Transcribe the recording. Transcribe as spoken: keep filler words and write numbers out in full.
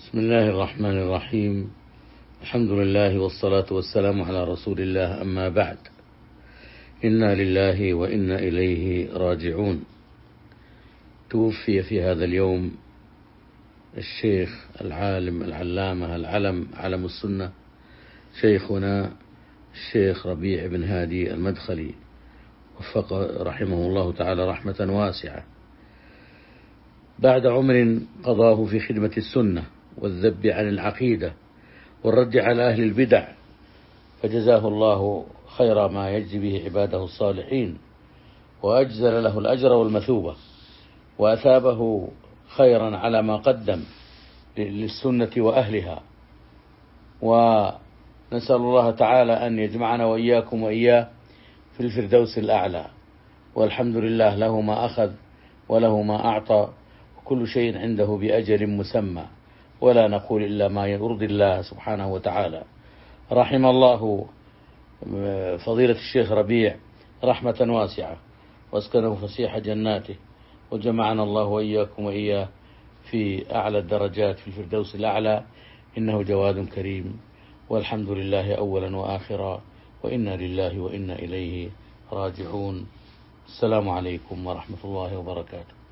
بسم الله الرحمن الرحيم. الحمد لله والصلاة والسلام على رسول الله، أما بعد. إنا لله وإنا إليه راجعون. توفي في هذا اليوم الشيخ العالم العلامة العلم علم السنة شيخنا الشيخ ربيع بن هادي المدخلي، وفق رحمه الله تعالى رحمة واسعة، بعد عمر قضاه في خدمة السنة والذب عن العقيدة والرد على أهل البدع، فجزاه الله خير ما يجزي به عباده الصالحين، وأجزل له الأجر والمثوبة، وأثابه خيرا على ما قدم للسنة وأهلها. ونسأل الله تعالى أن يجمعنا وإياكم وإياه في الفردوس الأعلى. والحمد لله، له ما أخذ وله ما أعطى، وكل شيء عنده بأجل مسمى، ولا نقول إلا ما يرضي الله سبحانه وتعالى. رحم الله فضيلة الشيخ ربيع رحمة واسعة، واسكنه فسيح جناته، وجمعنا الله وإياكم وإياه في أعلى الدرجات في الفردوس الأعلى، إنه جواد كريم. والحمد لله أولا وآخرا، وإنا لله وإنا إليه راجعون. السلام عليكم ورحمة الله وبركاته.